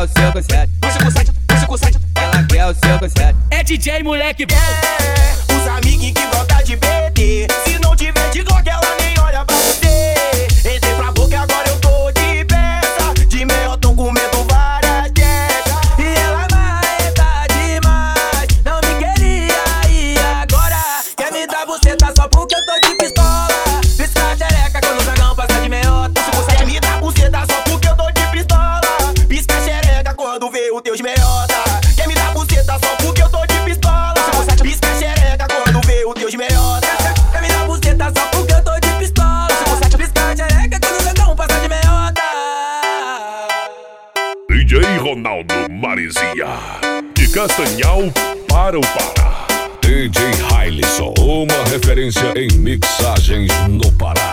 o 57, 157, 157. Ela quer o 57. É DJ moleque bom. Os amiguinhos que gostam de PT. Se não tiver de Glock, ela nem olha pra você. Entrei pra boca, agora eu tô de peça. De meio tô comendo várias quecas. E ela marreta demais. Não me queria e agora quer me dar buceta só porque eu tô de pistola. Pisca a xereca quando o dragão passa de meiota. Quer me dar buceta só porque eu tô de pistola. Pisca a xereca quando vê o teus meiota. Quer me dar buceta só porque eu tô de pistola. Pisca a xereca quando vê o teus meiota. Quer me dar buceta só porque eu tô de pistola. Pisca a xereca quando o dragão passa de meiota. DJ Ronaldo Marizia, de Castanhal para o Pará. DJ Hailson, uma referência em mixagens no Pará.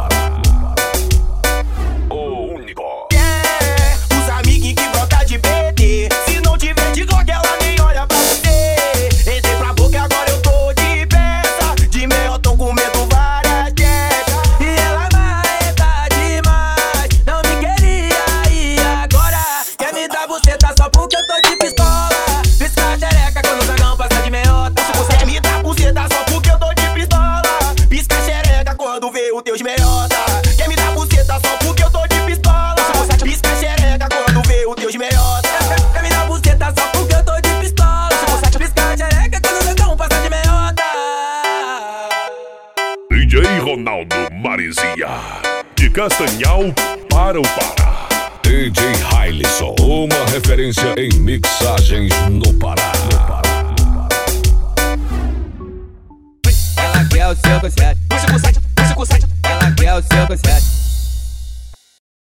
O único. Os amiguinhos que gostam de PT. Se não tiver de Glock, ela nem olha pra você. Entrei pra boca, agora eu tô de peça. De meio tô comendo várias quecas. E ela marreta demais. Não me queria e agora quer me dar buceta só porque eu tô de pistola. Pisca a xereca quando o dragão passa de meiota. Quer me dar buceta só porque eu tô de pistola. Pisca a xereca quando vê o teus meiota. Quer me dar buceta só porque eu tô de pistola. Pisca a xereca quando vê o teus meiota. Quer me dar buceta só porque eu tô de pistola. Pisca a xereca quando o dragão passa de meiota. DJ Ronaldo Marizia, de Castanhal para o Pará. DJ Hailson, uma referência em mixagens no Pará. Ela quer o 57, 157, 157. Ela quer o 57.